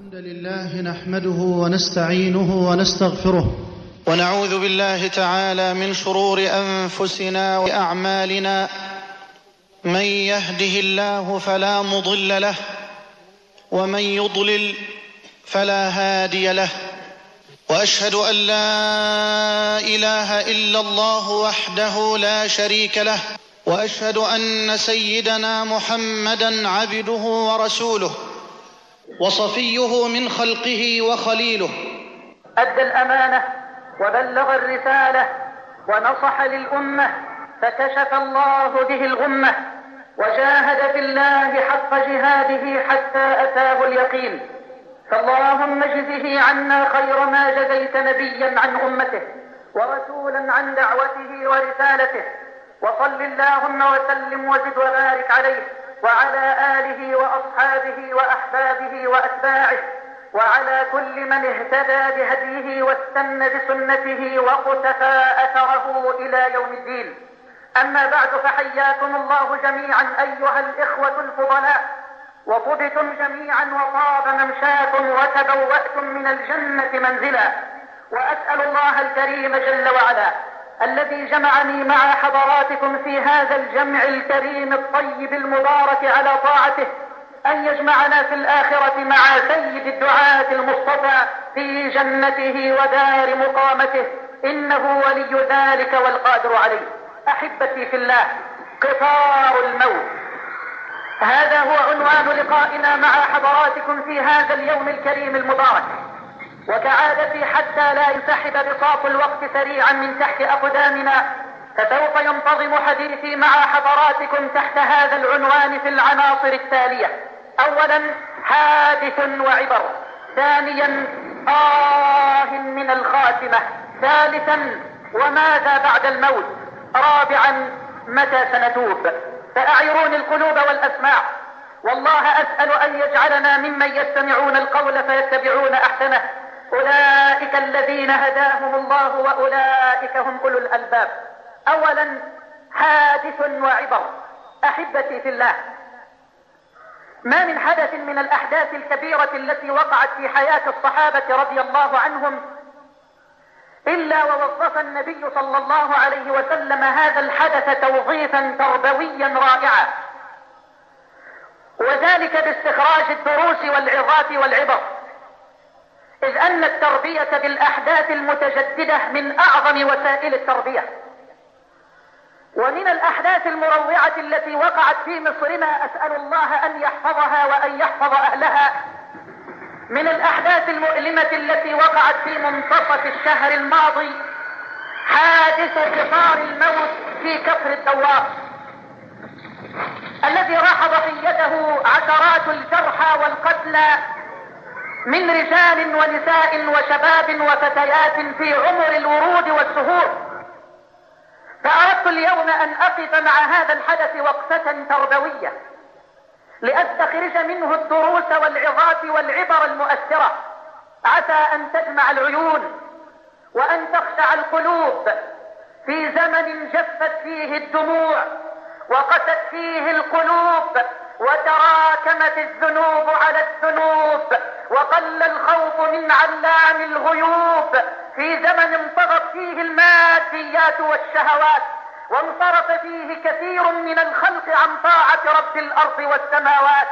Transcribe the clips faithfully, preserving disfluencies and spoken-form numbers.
الحمد لله نحمده ونستعينه ونستغفره ونعوذ بالله تعالى من شرور أنفسنا وأعمالنا. من يهده الله فلا مضل له ومن يضلل فلا هادي له، وأشهد أن لا إله إلا الله وحده لا شريك له، وأشهد أن سيدنا محمدًا عبده ورسوله وصفيه من خلقه وخليله. أدى الأمانة وبلغ الرسالة ونصح للأمة، فكشف الله به الغمة، وجاهد في الله حق جهاده حتى أتاه اليقين. فاللهم اجزه عنا خير ما جزيت نبيا عن أمته ورسولا عن دعوته ورسالته، وصل اللهم وسلم وزد وبارك عليه وعلى آله وأصحابه وأحبابه وأتباعه وعلى كل من اهتدى بهديه واستنى بسنته وقتفى أثره إلى يوم الدين. أما بعد، فحياكم الله جميعا أيها الإخوة الفضلاء، وطبتم جميعا وطاب ممشاكم وتبوأتم من الجنة منزلا. وأسأل الله الكريم جل وعلا الذي جمعني مع حضراتكم في هذا الجمع الكريم الطيب المبارك على طاعته أن يجمعنا في الآخرة مع سيد الدعاة المصطفى في جنته ودار مقامته، إنه ولي ذلك والقادر عليه. أحبتي في الله، قطار الموت، هذا هو عنوان لقائنا مع حضراتكم في هذا اليوم الكريم المبارك. وكعادتي حتى لا ينسحب بساط الوقت سريعا من تحت أقدامنا، فسوف ينتظم حديثي مع حضراتكم تحت هذا العنوان في العناصر التالية: أولا حادث وعبر، ثانيا آه من الخاتمة، ثالثا وماذا بعد الموت، رابعا متى سنتوب. فأعيروني القلوب والأسماع، والله أسأل أن يجعلنا ممن يستمعون القول فيتبعون أحسنه. أولئك الذين هداهم الله وأولئك هم أولو الألباب. أولا حادث وعبر. أحبتي في الله، ما من حدث من الأحداث الكبيرة التي وقعت في حياة الصحابة رضي الله عنهم إلا ووظف النبي صلى الله عليه وسلم هذا الحدث توظيفا تربويا رائعا، وذلك باستخراج الدروس والعظات والعبر، إذ أن التربية بالأحداث المتجددة من أعظم وسائل التربية. ومن الأحداث المروعة التي وقعت في مصرنا، أسأل الله أن يحفظها وأن يحفظ أهلها، من الأحداث المؤلمة التي وقعت في منتصف الشهر الماضي، حادث قطار الموت في كفر الدوار، الذي راح ضحيته عشرات الجرحى والقتلى من رجال ونساء وشباب وفتيات في عمر الورود والسهور. فأردت اليوم أن أقف مع هذا الحدث وقفة تربوية لأستخرج منه الدروس والعظات والعبر المؤثرة، عسى أن تجمع العيون وأن تخشع القلوب في زمن جفت فيه الدموع وقست فيه القلوب وتراكمت الذنوب على الذنوب وقل الخوف من علام الغيوب، في زمن انطغت فيه الماديات والشهوات وانصرف فيه كثير من الخلق عن طاعة رب الأرض والسماوات،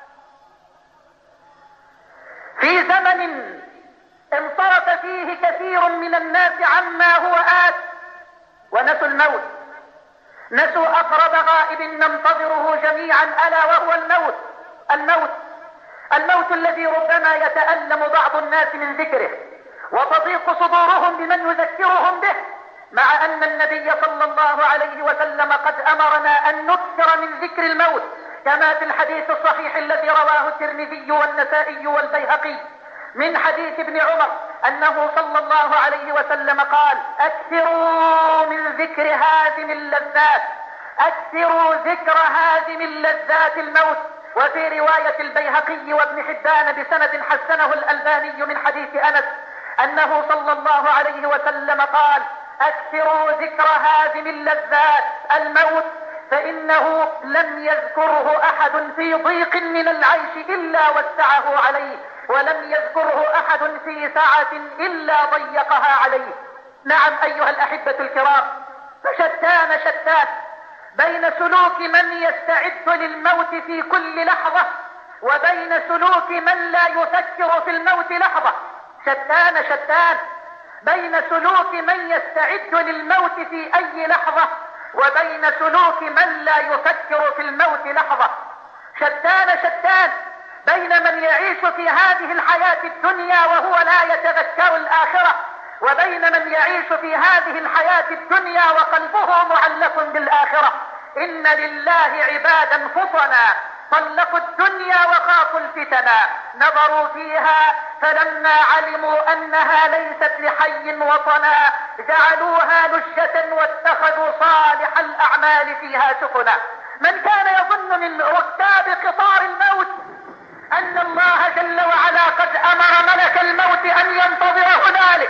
في زمن انصرف فيه كثير من الناس عما هو آت ونسوا الموت، نسوا أقرب غائب ننتظره جميعا، ألا وهو الموت. الموت الموت الذي ربما يتألم بعض الناس من ذكره وتضيق صدورهم بمن يذكرهم به، مع أن النبي صلى الله عليه وسلم قد أمرنا أن نكثر من ذكر الموت، كما في الحديث الصحيح الذي رواه الترمذي والنسائي والبيهقي من حديث ابن عمر أنه صلى الله عليه وسلم قال: أكثروا من ذكر هازم اللذات، أكثروا ذكر هازم اللذات الموت. وفي رواية البيهقي وابن حبان بسند حسنه الألباني من حديث أنس أنه صلى الله عليه وسلم قال: أكثروا ذكر هازم اللذات الموت، فإنه لم يذكره أحد في ضيق من العيش إلا وسعه عليه، ولم يذكره أحد في سعة إلا ضيقها عليه. نعم أيها الأحبة الكرام، فشتان شتان بين سلوك من يستعد للموت في كل لحظة وبين سلوك من لا يفكر في الموت لحظة. شتان شتان بين سلوك من يستعد للموت في أي لحظة وبين سلوك من لا يفكر في الموت لحظة. شتان شتان بين من يعيش في هذه الحياة الدنيا وهو لا يتذكر الآخرة وبين من يعيش في هذه الحياة الدنيا وقلبه معلق بالآخرة. إن لله عبادا فطنا طلقوا الدنيا وخافوا الفتنا، نظروا فيها فلما علموا أنها ليست لحي وطنا جعلوها لجة واتخذوا صالح الأعمال فيها سفنا. من كان يظن من ركاب قطار الموت أن الله جل وعلا قد أمر ملك الموت أن ينتظر هنالك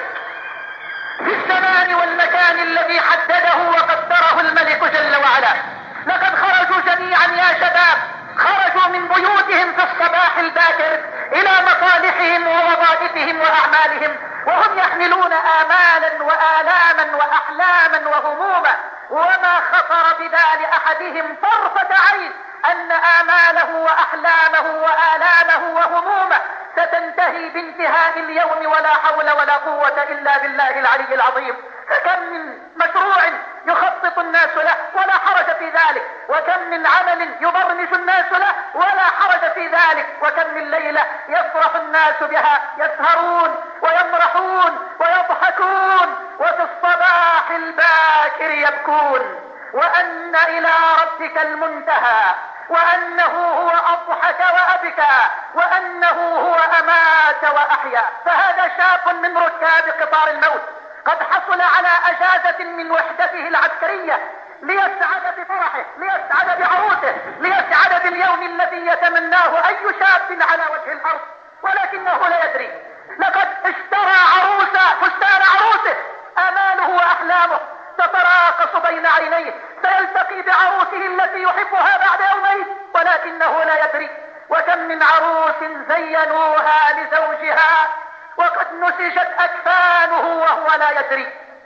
في الزمان والمكان الذي حدده وقدره الملك جل وعلا، لقد خرجوا جميعا يا شباب، خرجوا من بيوتهم في الصباح الباكر إلى مصالحهم ووظائفهم وأعمالهم وهم يحملون آمالا وآلاما وأحلاما وهموما، وما خطر ببال أحدهم طرفة عين أن آماله وأحلامه وآلامه وهمومه ستنتهي بانتهاء اليوم ولا حول ولا قوة إلا بالله العلي العظيم. فكم من مشروع يخطط الناس له ولا حرج في ذلك، وكم من عمل يبرمج الناس له ولا حرج في ذلك، وكم من ليلة يفرح الناس بها، يسهرون ويمرحون ويضحكون وفي الصباح الباكر يبكون. وأن إلى ربك المنتهى، وأنه هو أضحك وأبكى، وأنه هو أمات وأحيا. فهذا شاب من ركاب قطار الموت قد حصل على أجازة من وحدته العسكرية ليسعد بفرحه، ليسعد بعروسه، ليسعد باليوم الذي يتمناه أي شاب على وجه الأرض، ولكنه لا يدري. لقد اشترى عروسه، فستان عروسه، آماله وأحلامه تتراقص بين عينيه، سيلتقي بعروسه التي يحبها بعد يومين ولكنه لا يدري. وكم من عروس زينوها لزوجها وقد نسجت أكفانه وهو لا يدري.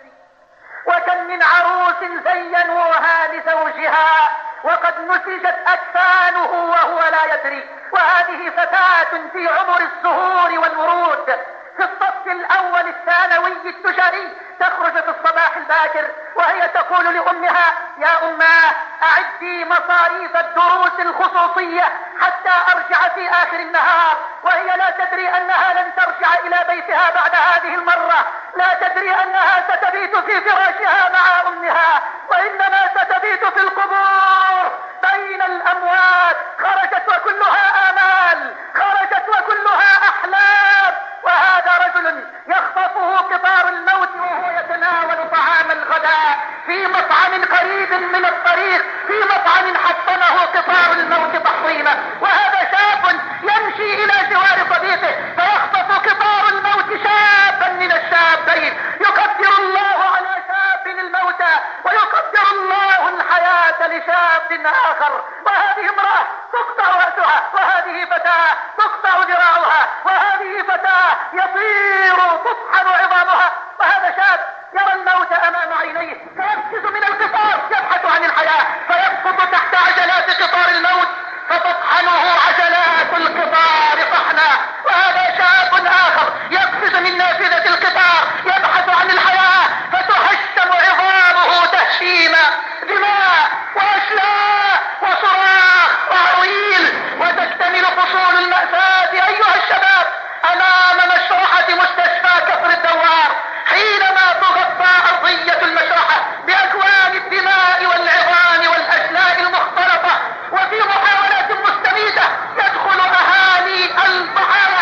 وكم من عروس زينوها لزوجها وقد نسجت أكفانه وهو لا يدري. وهذه فتاة في عمر الزهور والورود في الصف الأول الثانوي التجاري تخرج في الصباح الباكر وهي تقول لأمها: يا أماه أعدي مصاريف الدروس الخصوصية حتى أرجع في آخر النهار. وهي لا تدري أنها لن ترجع إلى بيتها بعد هذه المرة، لا تدري أنها ستبيت في فراشها مع أمها، وإنما ستبيت في القبور بين الأموات. خرجت وكلها آمال، خرجت وكلها أحلام. وهذا رجل يخطفه قطار الموت وهو يتناول طعام الغداء في مطعم قريب من الطريق، في مطعم حطمه قطار الموت تحطيمه. وهذا شاب يمشي إلى جوار صديقه فيخطف قطار الموت شابا من الشابين. يقدر الله على شاب الموت ويقدر الله الحياة لشاب آخر. وهذه امرأة تقطع رأسها، وهذه فتاة تقطع ذراعها، وهذه فتاة يطير تطحن عظامها. وهذا شاب يرى الموت أمام عينيه فيركز من القطار يبحث عن الحياة، فيسقط تحت عجلات قطار الموت فتطحنه عجلات القطار طحنا. وهذا شاب آخر يقفز من نافذة القطار يبحث عن الحياة فتهشم عظامه تهشيما، دماء وأشلاء وصراخ وعويل، وتكتمل فصول المأساة أيها الشباب أمام مشرحة مستشفى كفر الدوار حينما تغطى أرضية المشرحة بأكوان الدماء والعظام والأشلاء المختلطة، وفي محاولات مستميتة يدخل أهالي الضحايا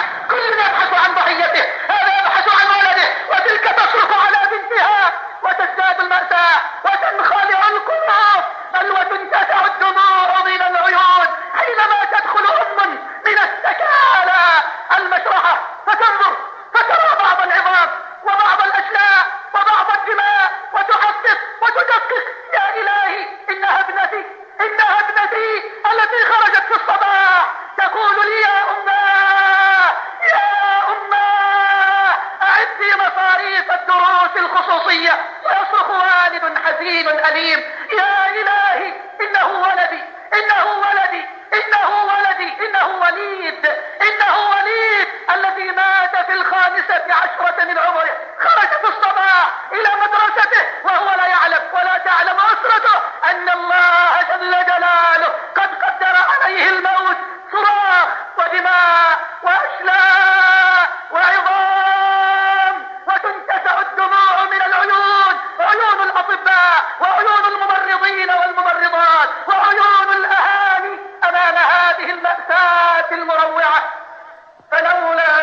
الخصوصية ويصرخ والد حزين أليم: يا إلهي إنه ولدي إنه ولدي إنه ولدي إنه وليد إنه وليد الذي مات في الخامسة عشرة من عمره، خرج في الصباح إلى مدرسته وهو لا يعلم ولا تعلم أسرته أن الله جل جلاله قد قدر عليه الموت. صراخ ودماء وأشلاء وعظام، وتنتزع الدموع من العيون، عيون الأطباء وعيون الممرضين والممرضات وعيون الأهالي أمام هذه المأساة المروعة. فلولا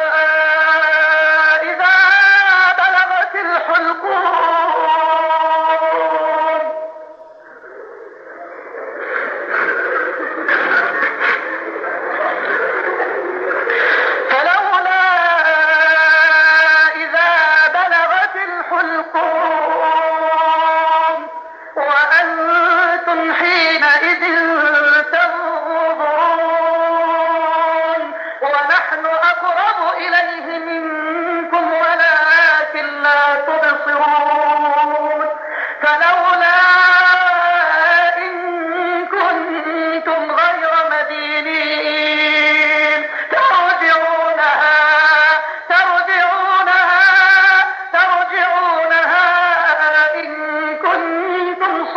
إذا بلغت الحلقوم فلولا إذا بلغت الحلقوم وأنتم حينئذ تنظرون ونحن أقرب إليه منكم ولكن لا تبصرون. فلولا إن كنتم غير مدينين ترجعونها ترجعونها ترجعونها إن كنتم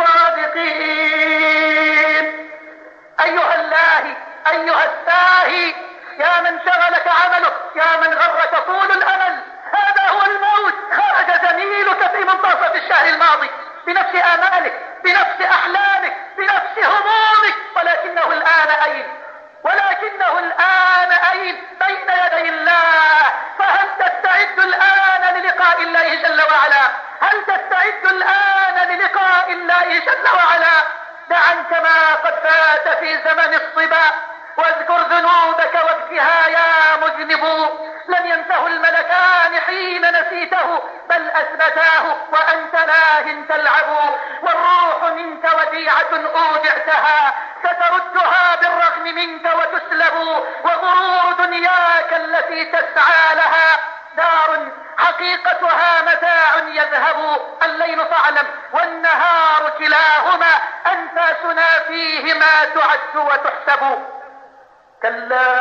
صادقين. أيها اللاهي أيها الساهي، يا من شغلك عملك، يا من غرك طول الأمل، هذا هو الموت. خرج زميلك في منتصف الشهر الماضي بنفس آمالك بنفس أحلامك بنفس همومك، ولكنه الآن أين؟ ولكنه الآن أين؟ بين يدي الله. فهل تستعد الآن للقاء الله جل وعلا؟ هل تستعد الآن للقاء الله جل وعلا؟ دع عنك ما قد فات في زمن الصبا، واذكر ذنوبك وابكها يا مذنب. لن ينته الملكان حين نسيته، بل أثبتاه وأنت لاه تلعب. والروح منك وديعة أودعتها، ستردها بالرغم منك وتسلب. وغرور دنياك التي تسعى لها دار حقيقتها متاع يذهب. الليل فاعلم والنهار كلاهما أنفاسنا فيهما تعد وتحسب. كلا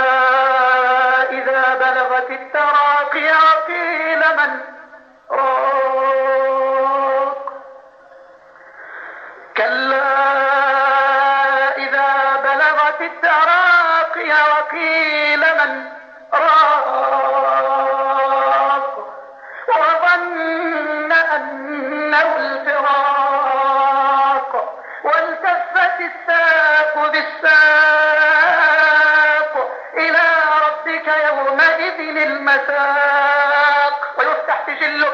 إذا بلغت التراقي قيل من راق. كلا إذا بلغت التراقي وقيل من راق وظن أنه الفراق والتفت الساق بالساق إلى ربك يومئذ المساق. ويفتح سجله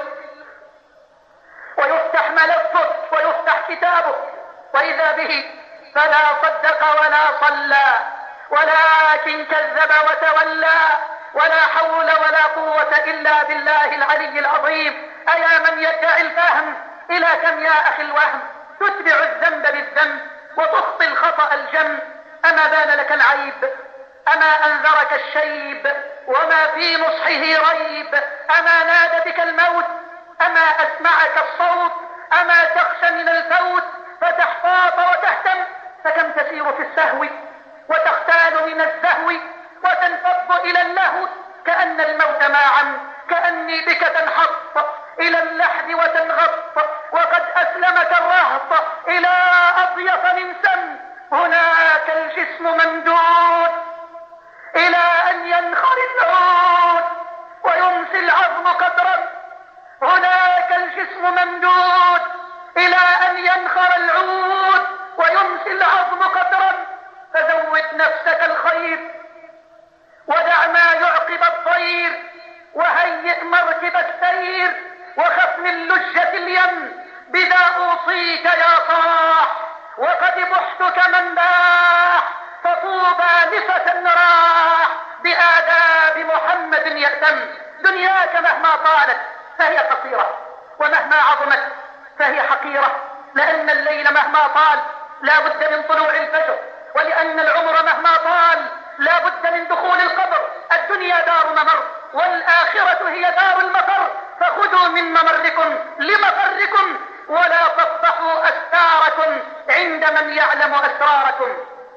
ويفتح ملفه ويفتح كتابه، وإذا به فلا صدق ولا صلى ولكن كذب وتولى. ولا حول ولا قوة إلا بالله العلي العظيم. أيا من يدعي الفهم، إلى كم يا أخي الوهم تتبع الذنب بالذنب وتخطي الخطأ الجم؟ أما بان لك العيب؟ أما أنذرك الشيب وما في نصحه ريب؟ أما نادى بك الموت؟ أما أسمعك الصوت؟ أما تخشى من الفوت فتحتاط وتهتم؟ فكم تسير في السهو وتختال من الزهو وتنفض إلى اللهو كأن الموت معا. كأني بك تنحط إلى اللحد وتنغط، وقد أسلمك الرهط إلى أضيف من سم. هناك الجسم ممدود إلى أن ينخر العود ويمسي العظم قدرا. هناك الجسم ممدود إلى أن ينخر العود ويمسي العظم قدرا. فزود نفسك الخير ودع ما يعقب الطير، وهيئ مركب السير وخف من لجة اليم. بذا أوصيك يا صاح وقد بحتك من باح. فطوبى لفتى راح بآداب محمد يأتم. دنياك مهما طالت فهي قصيرة، ومهما عظمت فهي حقيرة. لأن الليل مهما طال لا بد من طلوع الفجر، ولأن العمر مهما طال لا بد من دخول القبر. الدنيا دار ممر والآخرة هي دار المفر، فخذوا من ممركم لمفركم ولا تفضحوا أستاركم عند من يعلم أسراركم.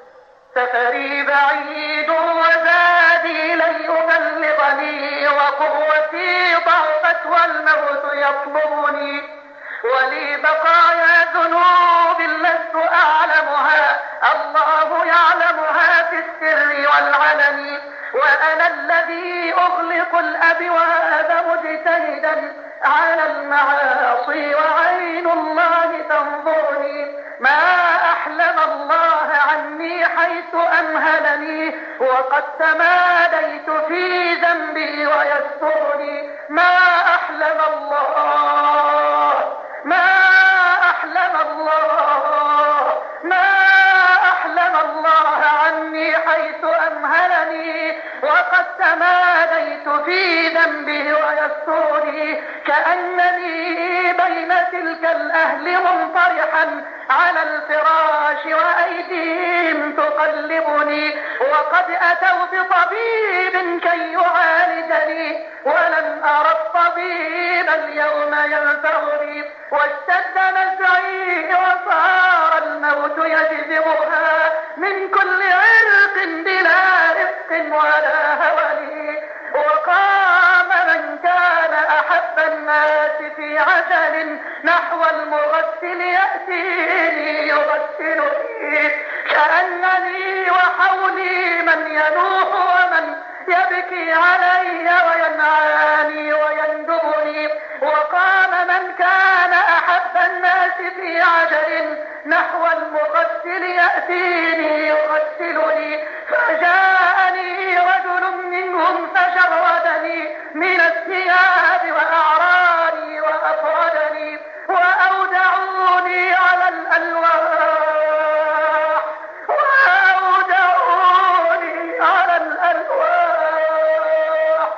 سفري بعيد وزادي لن يبلغني، وقوتي ضعفت والموت يطلبني، ولي بقايا ذنوب لست أعلمها، الله يعلمها في السر والعلن، وأنا الذي أغلق الأبواب مجتهدا على المعاصي وعين الله تنظرني. ما أحلم الله عني حيث أمهلني، وقد تماديت في ذنبي ويسترني. ما أحلم الله، ما أحلم الله، ما أحلم الله عني حيث أمهلني، وقد تماديت في ذنبه ويسترني. كأنني بين تلك الأهل منطرحا على الفراش وأيديهم تقلبني، وقد أتوا بطبيب كي يعالجني، ولم أرى الطبيب اليوم ينفعني، واشتد نزعي وصار الموت يجذبها من كل عرق بلا رفق ولا هولي. وقام من كان أحب الناس في عجل نحو المغسل يأتيني يغسلني، كأنني وحولي من ينوح ومن يبكي علي وينعاني ويندبني. وقام من كان أحب الناس في عجل نحو المغسل يأتيني يغسلني، فجاءني رجل منهم فجردني من الثياب وأعراني وأفردني، وأودعوني على الألواح، وأودعوني على الألواح،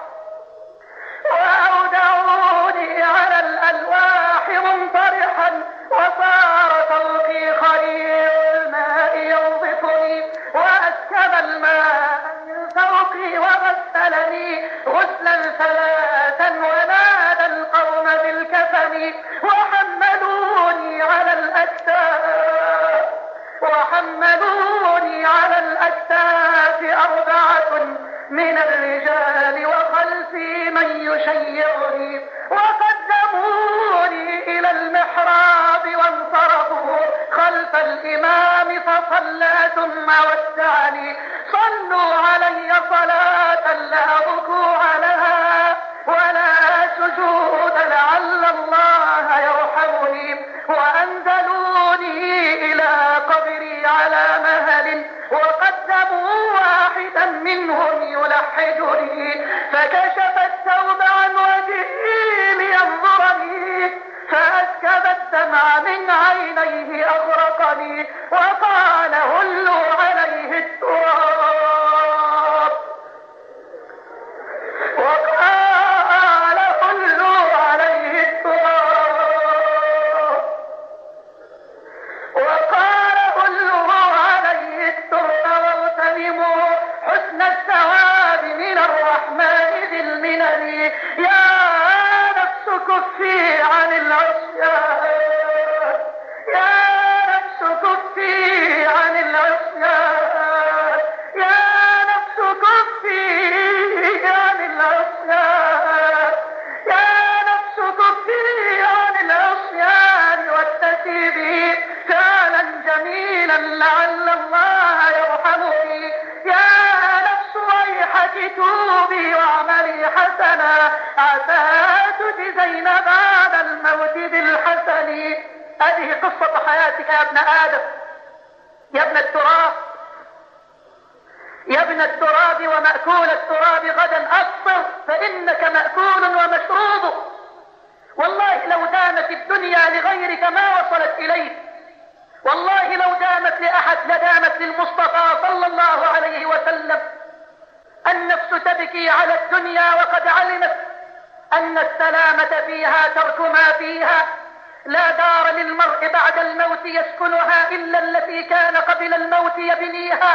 وأودعوني على الألواح منطرحا، وصار فوقي خليل الماء ينظفني، وأسكب الماء من فوقي وغسلني غسلا ثلاثا، ونادى القوم بالكفن، وحملوني على الأكتاف، وحملوني على الأكتاف أربعة من الرجال وخلفي من يشيعني، وقدموني إلى المحراب وانصرفوا خلف الإمام فصلى ثم ودعني. صلوا علي صلاة لا ركوع لها ولا سجود لعل الله يرحمني، وأنزلوني إلى قبري على مهل، وقدموا واحدا منهم يلحدني، فكشف الثوب عن وجهي لينظرني، فأسكب الدمع من عينيه أغرقني، وقال هلوا عليه التراب، وقال هلوا عليه التراب، وقال هلوا عليه التراب، واغتنموا حسن الثواب من الرحمن ذي المنن. يا نفس كفي عن العصيان، يا نفس كفي عن العصيان، يا نفس كفي عن العصيان، يا نفس كفي عن العصيان، واكتسبي فعلا جميلا لعل الله يرحمني. يا نفس ويحك توبي واعملي حسنا، عسى تجزين بعد الموت بالحسن. هذه قصة حياتك يا ابن آدم، يا ابن التراب، يا ابن التراب ومأكول التراب غدا أبصر، فإنك مأكول ومشروب. والله لو دامت الدنيا لغيرك ما وصلت إليك، والله لو دامت لأحد لدامت للمصطفى صلى الله عليه وسلم. النفس تبكي على الدنيا وقد علمت أن السلامة فيها ترك ما فيها. لا دار للمرء بعد الموت يسكنها إلا التي كان قبل الموت يبنيها.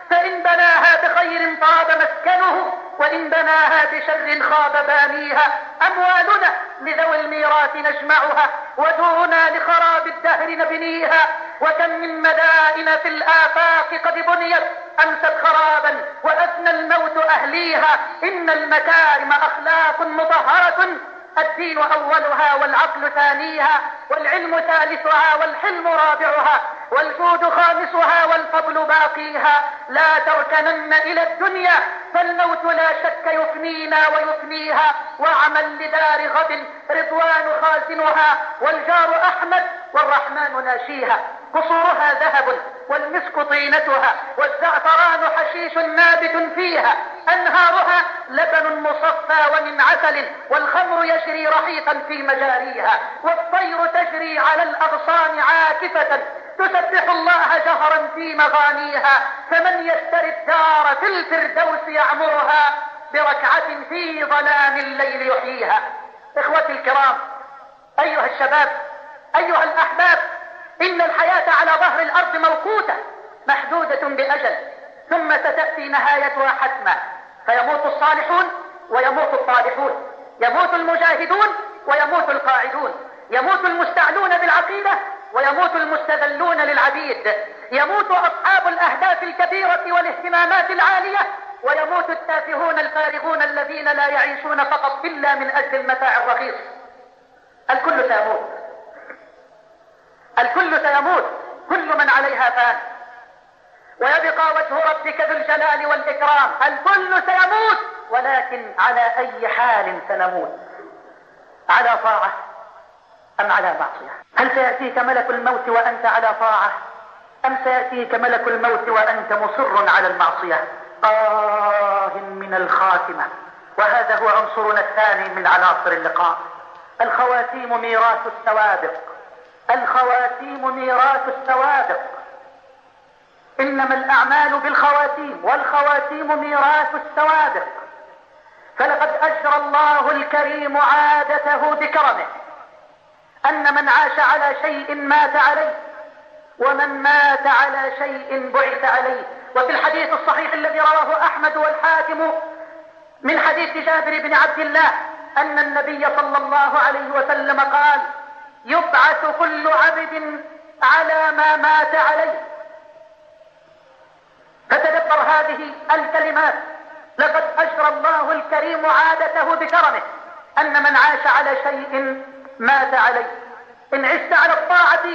فإن بناها بخير طاب مسكنه، وإن بناها بشر خاب بانيها. أموالنا لذوي الميراث نجمعها، ودورنا لخراب الدهر نبنيها. وكم من مدائن في الآفاق قد بنيت أمست خرابا وأثنى الموت أهليها. إن المكارم أخلاق مطهرة، الدين أولها والعقل ثانيها، والعلم ثالثها والحلم رابعها، والجود خامسها والفضل باقيها. لا تركنن إلى الدنيا فالموت لا شك يفنينا ويفنيها. واعمل لدار غد رضوان خازنها، والجار أحمد والرحمن ناشيها. قصورها ذهب والمسك طينتها، والزعفران حشيش نابت فيها. أنهارها لبن مصفى ومن عسل، والخمر يجري رحيقا في مجاريها. والطير تجري على الأغصان عاكفة تسبح الله جهرا في مغانيها. فمن يشتري الدار في الفردوس يعمرها، بركعة في ظلام الليل يحييها. إخوتي الكرام، أيها الشباب، أيها الأحباب، إن الحياة على ظهر الأرض موقوتة محدودة بأجل، ثم ستأتي نهايتها حتما. فيموت الصالحون ويموت الطالحون، يموت المجاهدون ويموت القاعدون، يموت المستعلون بالعقيدة ويموت المستذلون للعبيد، يموت أصحاب الأهداف الكبيرة والاهتمامات العالية، ويموت التافهون الفارغون الذين لا يعيشون فقط إلا من أجل المتاع الرخيص. الكل سيموت، الكل سيموت، كل من عليها فان، ويبقى وجه ربك ذو الجلال والإكرام. الكل سيموت، ولكن على أي حال سنموت؟ على طاعة أم على معصية؟ هل سيأتيك ملك الموت وأنت على طاعة، أم سيأتيك ملك الموت وأنت مصر على المعصية؟ آه من الخاتمة. وهذا هو عنصرنا الثاني من عناصر اللقاء. الخواتيم ميراث السوابق، الخواتيم ميراث السوابق. إنما الأعمال بالخواتيم، والخواتيم ميراث السوابق. فلقد أجرى الله الكريم عادته بكرمه أن من عاش على شيء مات عليه، ومن مات على شيء بعث عليه. وفي الحديث الصحيح الذي رواه أحمد والحاكم من حديث جابر بن عبد الله أن النبي صلى الله عليه وسلم قال: يبعث كل عبد على ما مات عليه. فتدبر هذه الكلمات. لقد أجرى الله الكريم عادته بكرمه أن من عاش على شيء مات عليه. إن عشت على الطاعة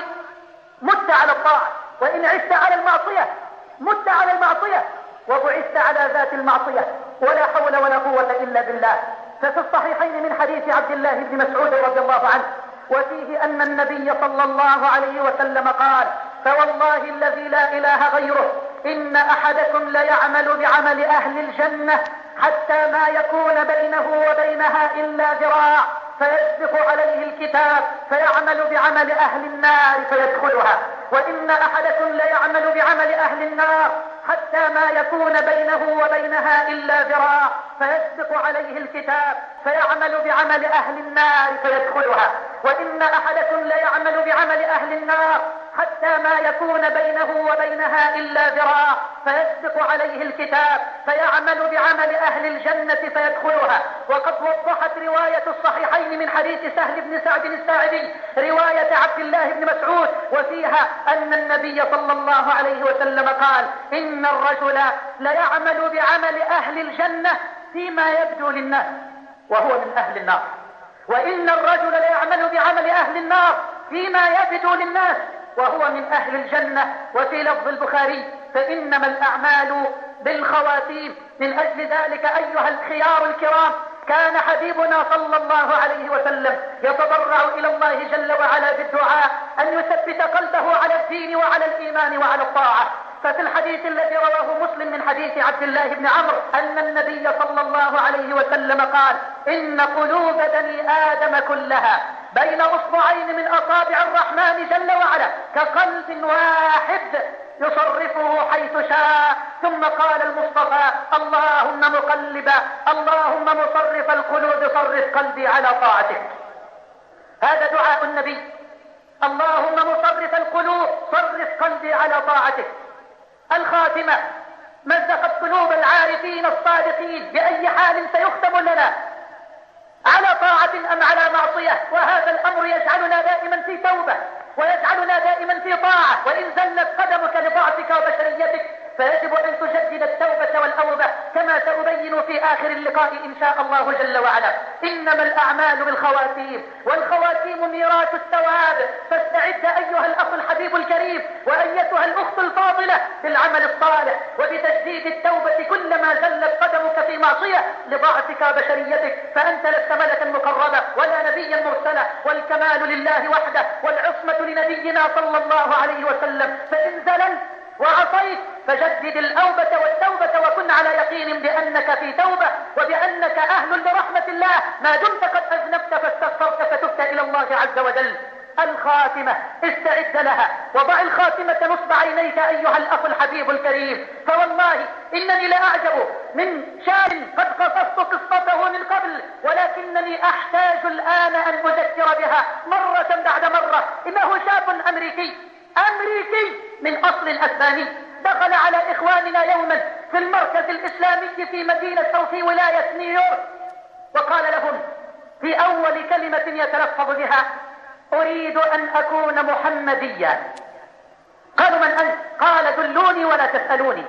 مت على الطاعة، وإن عشت على المعصية مت على المعصية، وبعثت على ذات المعصية. ولا حول ولا قوة إلا بالله. ففي الصحيحين من حديث عبد الله بن مسعود رضي الله عنه، وفيه أن النبي صلى الله عليه وسلم قال: فوالله الذي لا إله غيره إن أحدكم ليعمل بعمل أهل الجنة حتى ما يكون بينه وبينها إلا ذراع، فيسبق عليه الكتاب فيعمل بعمل أهل النار فيدخلها. وإن أحدكم ليعمل بعمل أهل النار حتى ما يكون بينه وبينها إلا ذراع، فيسبق عليه الكتاب فيعمل بعمل أهل النار فيدخلها. وإن أحدكم ليعمل بعمل أهل النار حتى ما يكون بينه وبينها إلا ذراع، فيسبق عليه الكتاب فيعمل بعمل أهل الجنة فيدخلها. وقد وضحت رواية الصحيحين من حديث سهل بن سعد الساعدي رواية عبد الله بن مسعود، وفيها أن النبي صلى الله عليه وسلم قال: إن الرجل ليعمل بعمل أهل الجنة فيما يبدو للناس وهو من أهل النار، وإن الرجل ليعمل بعمل أهل النار فيما يبدو للناس وهو من أهل الجنة. وفي لفظ البخاري: فإنما الأعمال بالخواتيم. من أجل ذلك أيها الخيار الكرام، كان حبيبنا صلى الله عليه وسلم يتضرع إلى الله جل وعلا بالدعاء أن يثبت قلبه على الدين وعلى الإيمان وعلى الطاعة. ففي الحديث الذي رواه مسلم من حديث عبد الله بن عمرو أن النبي صلى الله عليه وسلم قال: إن قلوب بني آدم كلها بين أصبعين من أصابع الرحمن جل وعلا كقلب واحد يصرفه حيث شاء. ثم قال المصطفى: اللهم مقلب اللهم مصرف القلوب صرف قلبي على طاعتك. هذا دعاء النبي: اللهم مصرف القلوب صرف قلبي على طاعتك. الخاتمة: مزقت قلوب العارفين الصادقين بأي حال سيختم لنا، على طاعة أم على معصية. وهذا الأمر يجعلنا دائما في توبة ويجعلنا دائما في طاعة. وإن زلت قدمك لضعفك وبشريتك فيجب أن تجدد التوبة والأوبة كما سأبين في آخر اللقاء إن شاء الله جل وعلا. إنما الأعمال بالخواتيم، والخواتيم ميراث الثواب. فاستعد أيها الأخ الحبيب الكريم وأيتها الأخت الفاضلة بالعمل الصالح وبتجديد التوبة كلما زلت قدمك في معصية لضعفك وبشريتك، فأنت لست ملكا مقربا ولا نبيا مرسلا، والكمال لله وحده والعصمة لنبينا صلى الله عليه وسلم. فإن زللت وعصيت فجدد الأوبة والتوبة وكن على يقين بأنك في توبة وبأنك أهل لرحمة الله ما دمت قد أذنبت فاستغفرت فتبت إلى الله عز وجل. الخاتمة استعد لها، وضع الخاتمة نصب عينيك أيها الأخ الحبيب الكريم. فوالله إنني لأعجب من شاب قد قصصت قصته من قبل، ولكنني أحتاج الآن أن أذكر بها مرة بعد مرة. إنه شاب أمريكي أمريكي من أصل أسباني دخل على إخواننا يوما في المركز الإسلامي في مدينة أو في ولاية نيويورك، وقال لهم في أول كلمة يتلفظ بها: أريد أن أكون محمديا. قالوا: من أنت؟ قال: دلوني ولا تسألوني.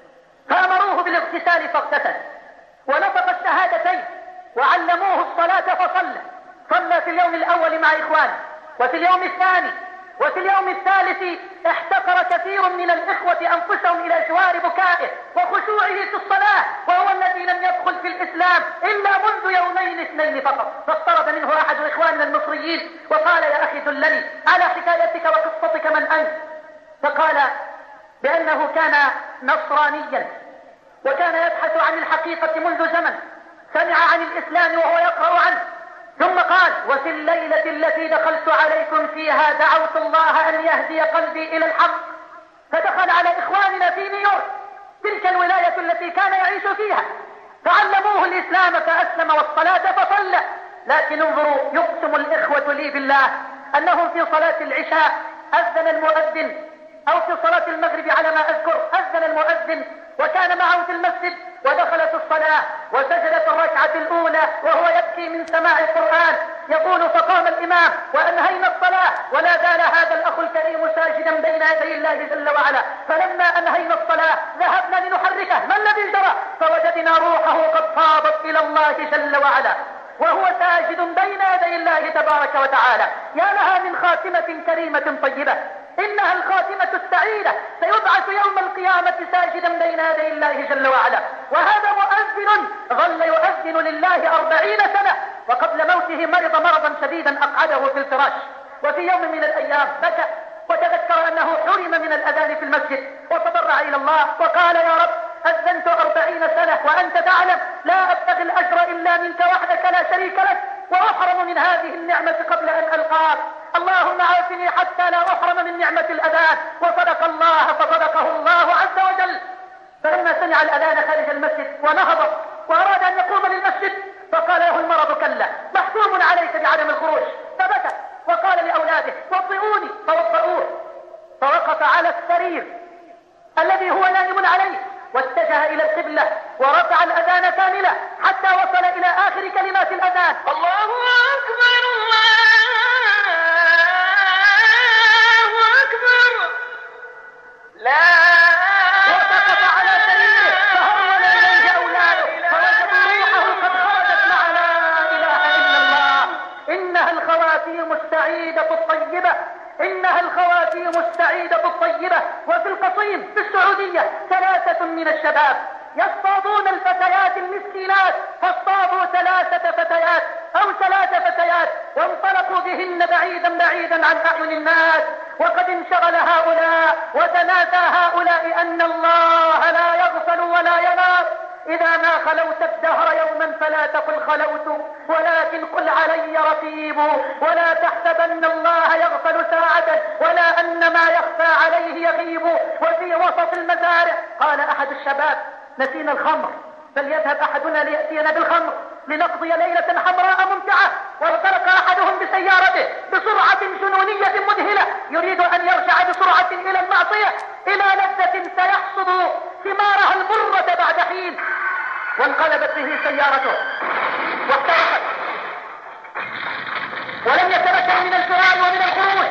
فأمروه بالاغتسال فاغتسل ونطق الشهادتين وعلموه الصلاة فصلى. صلى في اليوم الأول مع إخوانه، وفي اليوم الثاني وفي اليوم الثالث احتقر كثير من الإخوة أنفسهم إلى جوار بكائه وخشوعه في الصلاة، وهو الذي لم يدخل في الإسلام إلا منذ يومين اثنين فقط. فاقترب منه أحد إخواننا المصريين وقال: يا أخي دلني على حكايتك وقصتك، من أنت؟ فقال بأنه كان نصرانيا وكان يبحث عن الحقيقة منذ زمن، سمع عن الإسلام وهو يقرأ عنه، ثم قال: وفي الليلة التي دخلت عليكم فيها دعوت الله أن يهدي قلبي إلى الحق. فدخل على إخواننا في نيويورك، تلك الولاية التي كان يعيش فيها، فعلموه الإسلام فأسلم والصلاة فصلى. لكن انظروا، يقسم الإخوة لي بالله أنهم في صلاة العشاء أذن المؤذن، أو في صلاة المغرب على ما أذكر أذن المؤذن، وكان معه في المسجد، ودخلت الصلاة وسجدت الركعة الأولى وهو يبكي من سماع القرآن. يقول: فقام الإمام وأنهينا الصلاة ولا زال هذا الأخ الكريم ساجدا بين يدي الله جل وعلا. فلما أنهينا الصلاة ذهبنا لنحركه: ما الذي جرى؟ فوجدنا روحه قد فاضت إلى الله جل وعلا وهو ساجد بين يدي الله تبارك وتعالى. يا لها من خاتمة كريمة طيبة، إنها الخاتمة السعيدة. سيبعث يوم القيامة ساجدا بين يدي الله جل وعلا. وهذا مؤذن ظل يؤذن لله أربعين سنة، وقبل موته مرض مرضا شديدا أقعده في الفراش، وفي يوم من الأيام بكى وتذكر أنه حرم من الأذان في المسجد، وتضرع إلى الله وقال: يا رب، أذنت أربعين سنة وأنت تعلم لا أبتغي الأجر إلا منك وحدك لا شريك لك، وأحرم من هذه النعمة قبل أن ألقاك. اللهم عافني حتى لا أحرم من نعمة الأذان. وصدق الله فصدقه الله عز وجل. فلما سمع الأذان خارج المسجد ونهض وأراد أن يقوم للمسجد، فقال له المرض: كلا، محكوم عليك بعدم الخروج. فبكى وقال لأولاده: وضئوني، فوضئوه. فوقف على السرير الذي هو نائم عليه واتجه إلى القبلة ورفع الأذان كاملا حتى وصل إلى آخر كلمات الأذان: الله أكبر الله أكبر لا. وسقط على سريره فهرول إليه أولاده فوجدوا روحه قد خرجت مع لا إله إلا الله. إنها الخواتيم السعيدة الطيبة، إنها الخواتيم السعيدة الطيبة. وفي القصيم في السعودية ثلاثة من الشباب يصطادون الفتيات المسكينات، فاصطادوا ثلاثة فتيات أو ثلاث فتيات وانطلقوا بهن بعيدا بعيدا عن أعين الناس. وقد انشغل هؤلاء وتناسى هؤلاء أن الله لا يغفل ولا ينام. إذا ما خلوت الدهر يوما فلا تقل خلوت، ولكن قل علي رقيب. ولا تحسبن الله يغفل ساعة ولا أن ما يخفى عليه يغيب. وفي وسط المزارع قال أحد الشباب: نسينا الخمر، فليذهب أحدنا ليأتينا بالخمر لنقضي ليلة حمراء ممتعة. وانطلق أحدهم بسيارته بسرعة جنونية مذهلة يريد أن يرجع بسرعة إلى المعصية، إلى لذة سيحصد ثمارها المرة بعد حين، وانقلبت به سيارته واحترقت، ولم يتمكن من الفرار ومن الخروج.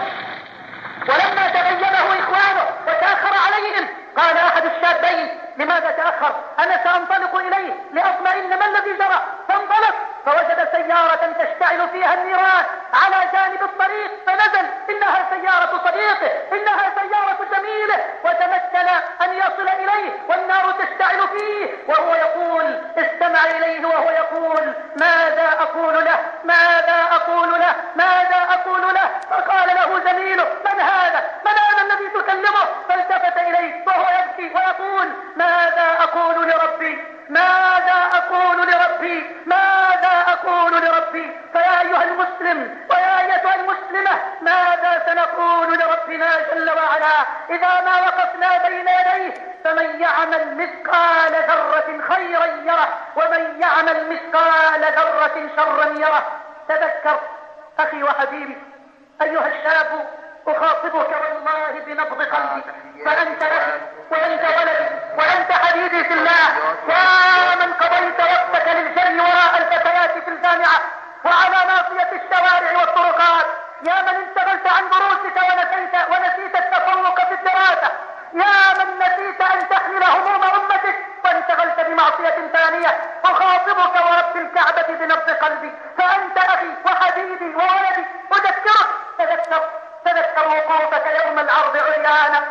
ولما تغيبه إخوانه وتأخر عليهم قال أحد الشابين: لماذا تأخر؟ أنا سأنطلق إليه لأطمئن ما الذي جرى. فانطلق فوجد سيارة تشتعل فيها النيران على جانب الطريق، فنزل: إنها سيارة صديقه، إنها سيارة زميله، وتمكن أن يصل إليه والنار تشتعل فيه، وهو يقول، استمع إليه وهو يقول: ماذا أقول له؟ ماذا أقول له؟ ماذا أقول له؟ فقال له زميله: من هذا؟ من هذا الذي تكلمه؟ فالتفت إليه وهو يبكي ويقول: ماذا أقول لربي؟ ماذا أقول لربي؟ ماذا أقول لربي؟ فيا أيها المسلم ويا أيتها المسلمة، ماذا سنقول لربنا جل وعلا إذا ما وقفنا بين يديه؟ فمن يعمل مثقال ذرة خيرا يره، ومن يعمل مثقال ذرة شرا يره. تذكر أخي وحبيبي أيها الشاب، أخاطبك والله بنبض قلبي، فأنت أخي وأنت ولدي وأنت حبيبي في الله، يا من قضيت وقتك للجري وراء الفتيات في الجامعة وعلى ناصية الشوارع والطرقات، يا من انشغلت عن دروسك ونسيت ونسيت التفوق في الدراسة، يا من نسيت أن تحمل هموم أمتك وانشغلت بمعصية ثانية. أخاطبك ورب الكعبة بنبض قلبي، فأنت أخي وحبيبي وولدي، أذكرك تذكر تذكر وقوفك يوم العرض عريانا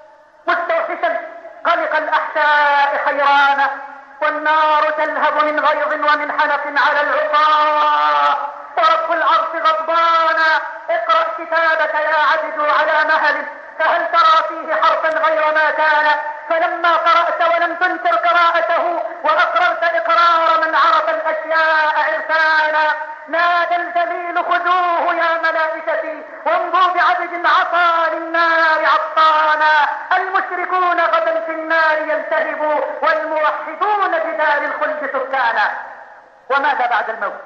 مستوحشا قلق الأحشاء حيرانا، والنار تلهب من غيظ ومن حنق على العصاة، ورب العرش غضبانا. اقرأ كتابك يا عبد على مهل، فهل ترى فيه حرفا غير ما كان؟ فلما قرأت ولم تنكر قراءته وأقررت إقرار من عرف الأشياء عرفانا، نادى الجليل: خذوه يا ملائكتي وامضوا بعبد عصى للنار عطانا. المشركون غدا في النار يلتهبوا، والموحدون بدار الخلد سكانا. وماذا بعد الموت؟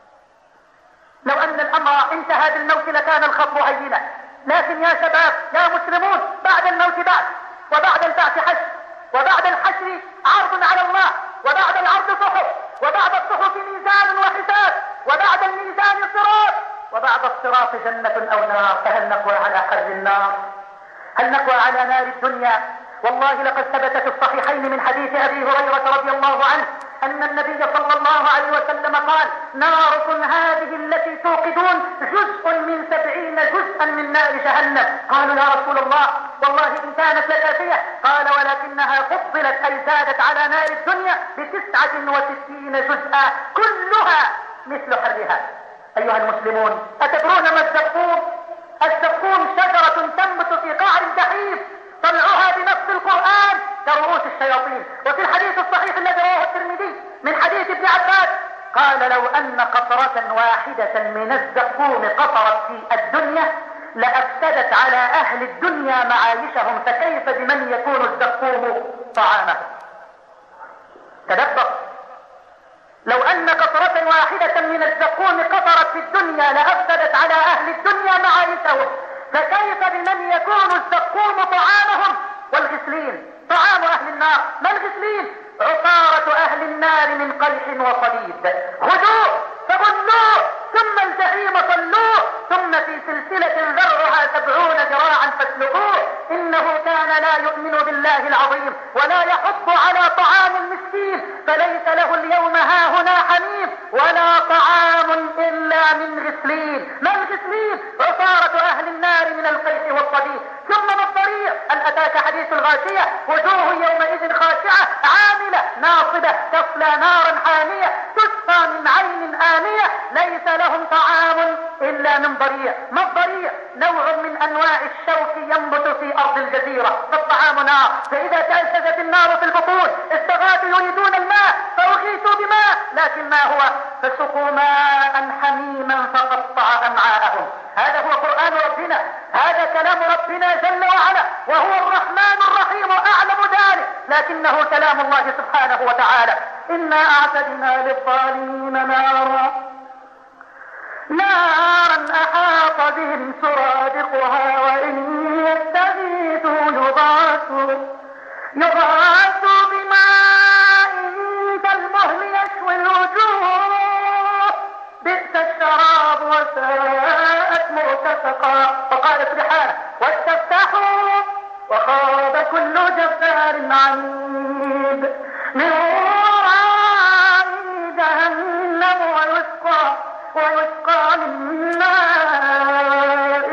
لو أن الأمر انتهى بالموت لكان الخطب هينا، لكن يا شباب يا مسلمون، بعد الموت بعد، وبعد البعث حشر، وبعد الحشر عرض على الله، وبعد العرض صحف، وبعد الصحف ميزان وحساب، وبعد الميزان صراط، وبعد الصراط جنة أو نار. فهل نقوى على حر النار؟ هل نقوى على نار الدنيا؟ والله لقد ثبت في الصحيحين من حديث أبي هريرة رضي الله عنه أن النبي صلى الله عليه وسلم قال: ناركم هذه التي توقدون جزء من سبعين جزءا من نار جهنم. قالوا: يا رسول الله والله إن كانت لكافية. قال: ولكنها فضلت أي زادت على نار الدنيا بتسعة وستين جزءا كلها مثل حرها. أيها المسلمون، أتدرون ما الزقوم؟ الزقوم شجرة تنبت في قعر الجحيم، طلعها بنص القرآن كرؤوس الشياطين. وفي الحديث الصحيح الذي رواه الترمذي من حديث ابن عباس قال: لو أن قطرة واحدة من الزقوم قطرت في الدنيا لأفسدت على أهل الدنيا معايشهم، فكيف بمن يكون الزقوم طعامه؟ تدبر، لو أن قطرة واحدة من الزقوم قطرت في الدنيا لأفسدت على أهل الدنيا معايشهم، فكيف بمن يكون الزقوم طعامهم؟ والغسلين طعام أهل النار. ما الغسلين؟ عصارة أهل النار من قلح وصديد. خذوه فغلوه ثم الجحيم صلوه، ثم في سلسلة ذرعها سبعون ذراعا فاسلكوه، إنه كان لا يؤمن بالله العظيم ولا يحض على طعام المسكين، فليس له اليوم هاهنا حميم ولا طعام إلا من غسلين. ما الغسلين؟ عصارة أهل النار من القيح والصديد. ثم ما الضريع؟ هل أتاك حديث الغاشية؟ وجوه يومئذ خاشعة عاملة ناصبة تصلى نارا حامية تسقى من عين آنية ليس لهم طعام إلا من ضريع. ما الضريع؟ نوع من أنواع الشوك ينبت في أرض الجزيرة، فالطعام نار، فإذا تأسست النار في البطون استغاثوا يريدون الماء فأغيثوا بماء، لكن ما هو؟ فسقوا ماء حميما فقطع أمعاءهم. هذا هو قرآن ربنا، هذا كلام ربنا جل وعلا، وهو الرحمن الرحيم أعلم ذلك، لكنه كلام الله سبحانه وتعالى. إنا أعتدنا للظالمين نارا نارا أحاط بهم سرادقها وإن يستغيثوا يغاثوا يغاثوا وساءت مرتفقا. وقال سبحانه واستفتحوا وخاب كل جبار عنيد من وراء جهنم ويسقى ويسقى من ماء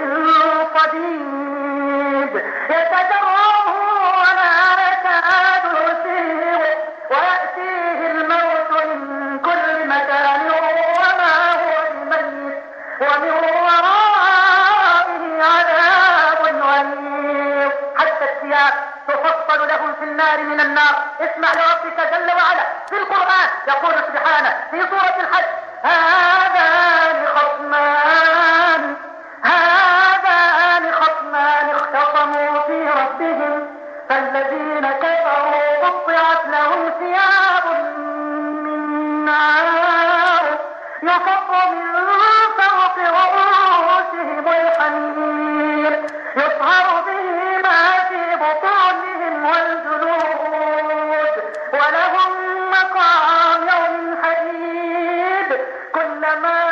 صديد يتجرعه ولا يكاد يسيغه ويأتيه الموت من كل مكان وما هو بميت ومن ورائه عذاب غليظ. حتى الثياب تفصل لهم في النار من النار. اسمع لربك جل وعلا في القرآن يقول سبحانه في سورة الحج هذان خصمان هذان خصمان اختصموا في ربهم فالذين كفروا قطعت لهم ثياب من نار يصب من فوق رؤوسهم الحمير يصهر به ما في بطونهم والجلود ولهم مقام يوم حديد كلما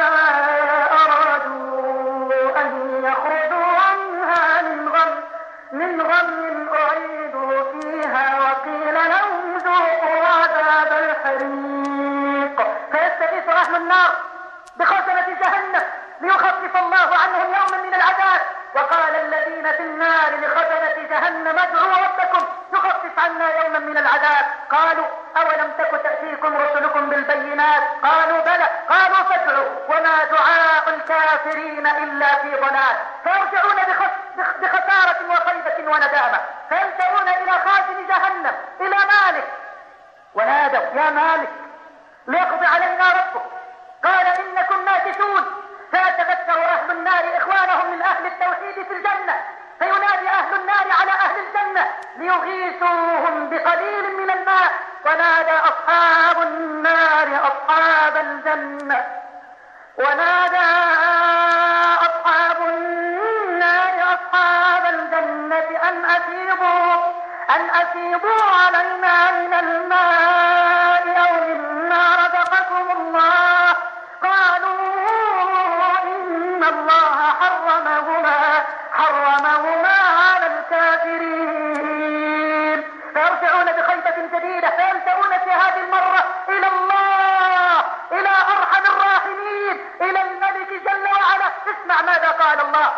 أرادوا أن يخرجوا عنها من غم من غم أعيدوا فيها وقيل لهم ذوقوا عذاب الحريق. فيستغيث أهل النار بخزنة جهنم ليخفف الله عنهم يوما من العذاب. وقال الذين في النار لخزنة جهنم ادعوا ربكم يخفف عنا يوما من العذاب. قالوا أولم تك تأتيكم رسلكم بالبينات قالوا بلى قالوا فادعوا وما دعاء الكافرين إلا في ضلال. فيرجعون بخسارة وخيبة وندامة فيلجؤون إلى خازن جهنم إلى مالك ونادوا يا مالك ليقضي علينا ربك قال إنكم ماكثون. فيتذكر أهل النار إخوانهم من أهل التوحيد في الجنة فينادي أهل النار على أهل الجنة ليغيثوهم بقليل من الماء. ونادى أصحاب النار أصحاب الجنة ونادى أصحاب النار أصحاب الجنة أن أفيضوا أن أفيضوا علينا من الماء أو مما رزقكم الله. قالوا إن الله حرمهما حرمهما على الكافرين. فيرجعون بخيبة جديدة فيلجؤون في هذه المرة إلى الله إلى أرحم الراحمين إلى الملك جل وعلا. اسمع ماذا قال الله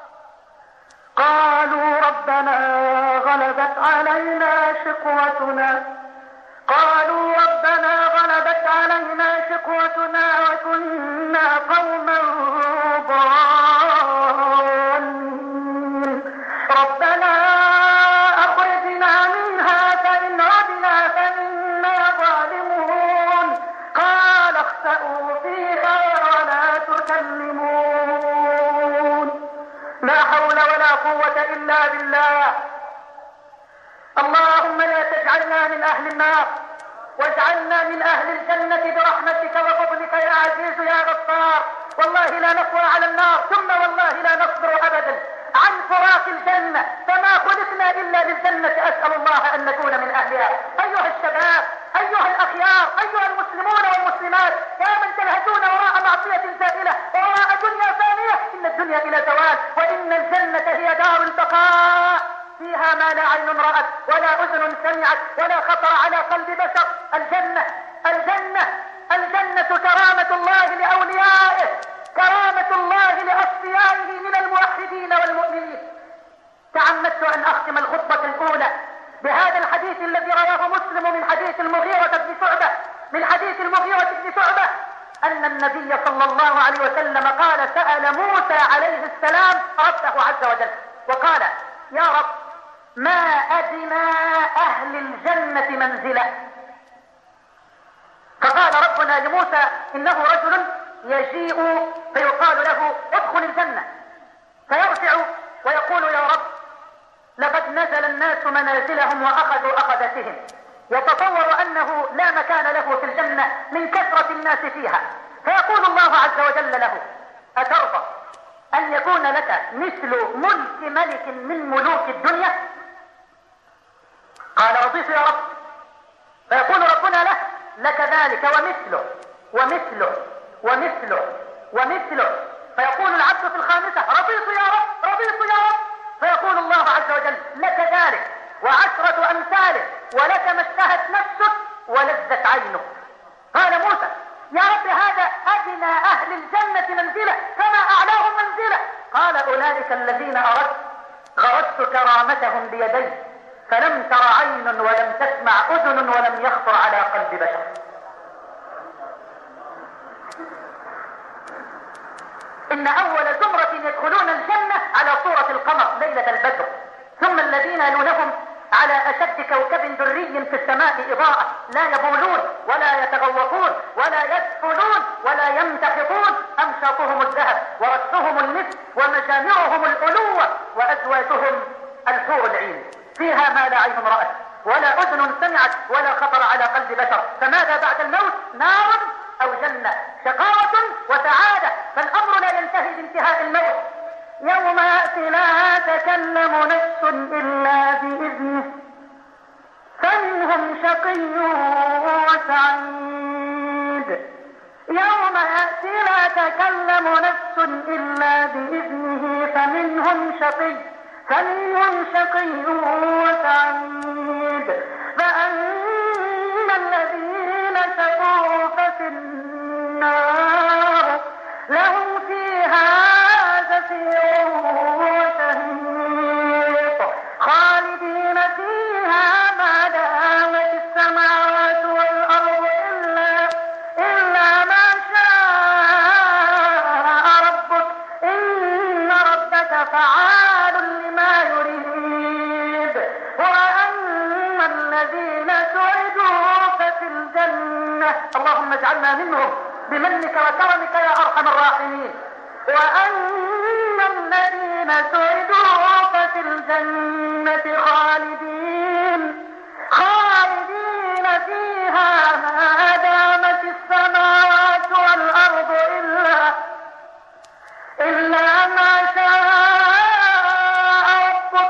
قالوا ربنا غلبت علينا شقوتنا قالوا ربنا غلبت علينا شقوتنا وكنا قوما ضالين ربنا أخرجنا منها فإن عدنا فإنا ظالمون قال اخسئوا فيها ولا تكلمون. لا حول ولا قوة إلا بالله. اللهم لا تجعلنا من أهل النار واجعلنا من أهل الجنة برحمتك وفضلك يا عزيز يا غفار. والله لا نصبر على النار ثم والله لا نصبر أبدا عن فراق الجنة فما خلقنا إلا للجنة. أسأل الله أن نكون من أهلها. أيها الشباب أيها الأخيار أيها المسلمون والمسلمات يا من تلهجون وراء معصية زائلة وراء دنيا فانية إن الدنيا إلى زوال وإن الجنة هي دار البقاء فيها ما لا عين رأت ولا أذن سمعت ولا خطر على قلب بشر. الجنة الجنة الجنة كرامة الله لأوليائه كرامة الله لأصفيائه من الموحدين والمؤمنين. تعمدت أن أختم الخطبة الأولى بهذا الحديث الذي رواه مسلم من حديث المغيرة بن شعبة من حديث المغيرة بن شعبة أن النبي صلى الله عليه وسلم قال سأل موسى عليه السلام ربه عز وجل وقال يا رب ما أدنى أهل الجنة منزلة. فقال ربنا لموسى إنه رجل يجيء فيقال له ادخل الجنة فيرجع ويقول يا رب لقد نزل الناس منازلهم وأخذوا أخذتهم. يتصور أنه لا مكان له في الجنة من كثرة الناس فيها. فيقول الله عز وجل له أترضى أن يكون لك مثل ملك ملك من ملوك الدنيا؟ قال رضيت يا رب. فيقول ربنا له لك ذلك ومثله ومثله ومثله ومثله. ففاضت عينه. قال موسى: يا رب هذا أدنى أهل الجنة منزلة فما أعلاهم منزلة. قال: أولئك الذين أردت غرست كرامتهم بيدي فلم تر عين ولم تسمع أذن ولم يخطر على قلب بشر. إن أول زمرة يدخلون الجنة على صورة القمر ليلة البدر، ثم الذين يلونهم على أشد كوكب دري في السماء إضاءة، لا يبولون ولا يتغوطون ولا يسفلون ولا يمتخطون، أمشاطهم الذهب ورأسهم المسك ومجامعهم الألوة وأزواجهم الحور العين، فيها ما لا عين رأت ولا أذن سمعت ولا خطر على قلب بشر. فماذا بعد الموت؟ نار أو جنة، شقاوة وسعادة، فالأمر لا ينتهي بانتهاء الموت. يوم يأتي لا تكلم نفس إلا بإذنه فمنهم شقي وسعيد. يوم يأتي لا تكلم نفس إلا بإذنه فمنهم شقي فمنهم شقي وسعيد. فأما الذين شقوا ففي النار لهم فيها زفير وشهيق خالدين فيها ما دامت السماوات والأرض إلا إلا ما شاء ربك إن ربك فعال لما يريد. وأما الذين سعدوا ففي الجنة اللهم اجعلنا منهم بمنك وكرمك يا أرحم الراحمين. وأما الذين سعدوا ففي الجنة خالدين خالدين فيها ما دامت السماوات والأرض إلا إلا ما شاء ربك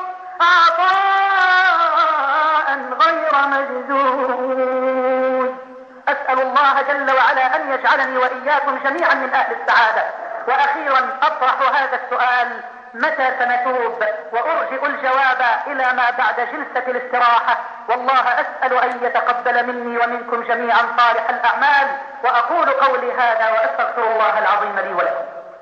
عطاء غير مجدود. أسأل الله جل وعلا أن يجعلني وإياكم جميعا من أهل السعادة. وأخيرا أطرح هذا السؤال: متى سنتوب؟ وأرجئ الجواب إلى ما بعد جلسة الاستراحة، والله أسأل أن يتقبل مني ومنكم جميعا صالح الأعمال. وأقول قولي هذا وأستغفر الله العظيم لي ولكم.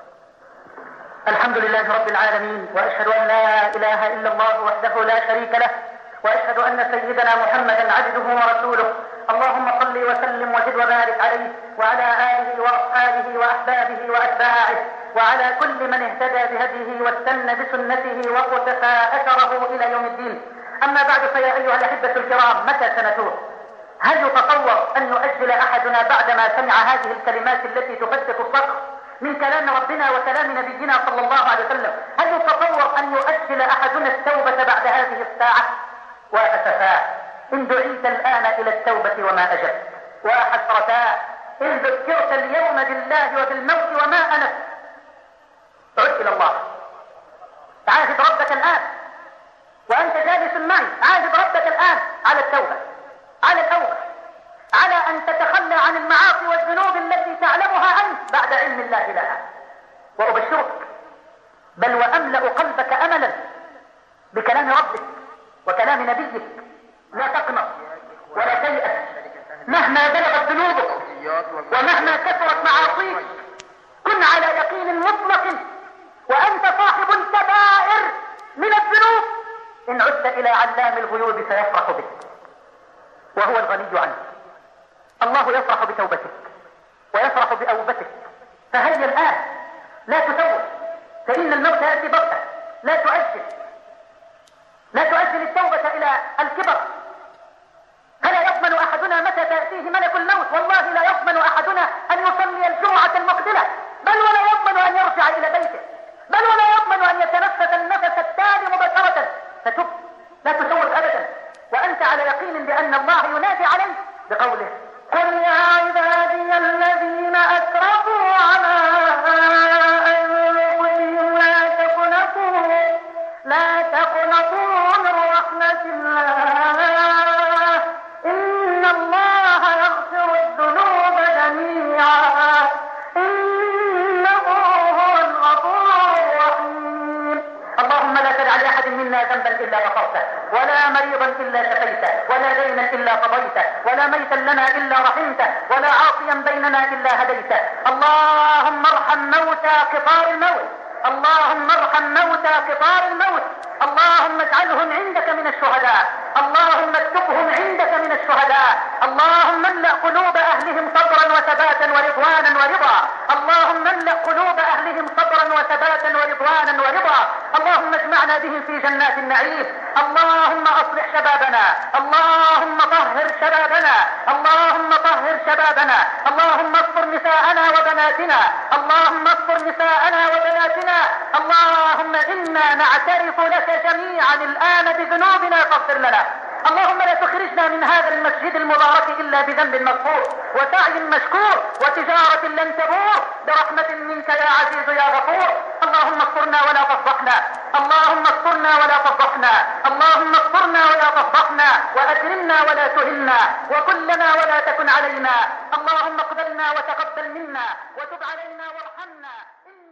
الحمد لله رب العالمين، وأشهد أن لا إله إلا الله وحده لا شريك له، وأشهد أن سيدنا محمدا عبده ورسوله. اللهم صل وسلم وزد وبارك عليه وعلى آله وأصحابه وأحبابه وأتباعه وعلى كل من اهتدى بهديه واستنى بسنته وقتفى أثره إلى يوم الدين. أما بعد، فيا أيها الأحبة الكرام، متى سنتوب؟ هل يتصور أن يؤجل أحدنا بعدما سمع هذه الكلمات التي تفتت الصدر من كلام ربنا وكلام نبينا صلى الله عليه وسلم؟ هل يتصور أن يؤجل أحدنا التوبة بعد هذه الساعة؟ وأسفاه إن دعيت الآن إلى التوبة وما أجبت، وحسرتا إن ذكرت اليوم بالله وبالموت وما أنفت. عد إلى الله، عاهد ربك الآن وأنت جالس معي، عاهد ربك الآن على التوبة، على التوبة، على أن تتخلى عن المعاصي والذنوب التي تعلمها أنت بعد علم الله لها. وأبشرك بل وأملأ قلبك أملا بكلام ربك وكلام نبيك. لا تقنط ولا تيأس مهما بلغت ذنوبك ومهما كثرت معاصيك. كن على يقين مطلق وأنت صاحب الكبائر من الذنوب. إن عدت إلى علام الغيوب سيفرح بك وهو الغني عنك. الله يفرح بتوبتك ويفرح بأوبتك، فهيا الآن، لا تسوف، فإن الموت يأتي بغتة. لا تؤجل لا تؤجل التوبة إلى الكبر، فلا يضمن أحدنا متى تأتيه ملك الموت. والله لا يضمن أحدنا أن يصلي الجمعة المقبلة، بل ولا يضمن أن يرجع إلى بيته، بل ولا يضمن أن يتنفس النفس التالي مباشرة. فتب، لا تسوف أبدا، وأنت على يقين بأن الله ينادي عليك بقوله: قل يا عبادي الذين أسرفوا على أنفسهم لا تقنطوا لا تقنطوا من رحمة الله إن الله يغفر الذنوب جميعا إنه هو الغفور الرحيم. اللهم لا تدع لأحد منا ذنبا إلا غفرته، ولا ولا مريضا إلا شفيته، ولا دينا إلا قضيته، ولا ميتا لنا إلا رحمته، ولا عاصيا بيننا إلا هديته. اللهم ارحم موتى قطار الموت، اللهم ارحم موتى قطار الموت، اللهم اجعلهم عندك من الشهداء، اللهم اكتبهم عندك من الشهداء، اللهم املأ قلوب أهلهم صبرا وثباتا ورضوانا ورضا، اللهم املأ قلوب أهلهم صبرا وثباتا ورضوانا ورضا، اللهم اجمعنا بهم في جنات النعيم. اللهم أصلح شبابنا، اللهم طهر شبابنا، اللهم طهر شبابنا، اللهم اصبر نساءنا وبناتنا، اللهم اصبر نساءنا وبناتنا. اللهم إنا نعترف لك جميعا الآن بذنوبنا فاغفر لنا. اللهم لا تخرجنا من هذا المسجد المبارك إلا بذنب مغفور وسعي مشكور وتجارة لن تبور، برحمة منك يا عزيز يا غفور. اللهم استرنا ولا تفضحنا، اللهم استرنا ولا تفضحنا، اللهم استرنا ولا تفضحنا، وأكرمنا ولا تهنا، وكلنا ولا تكن علينا. اللهم اقبلنا وتقبل منا، وتب علينا وارحمنا.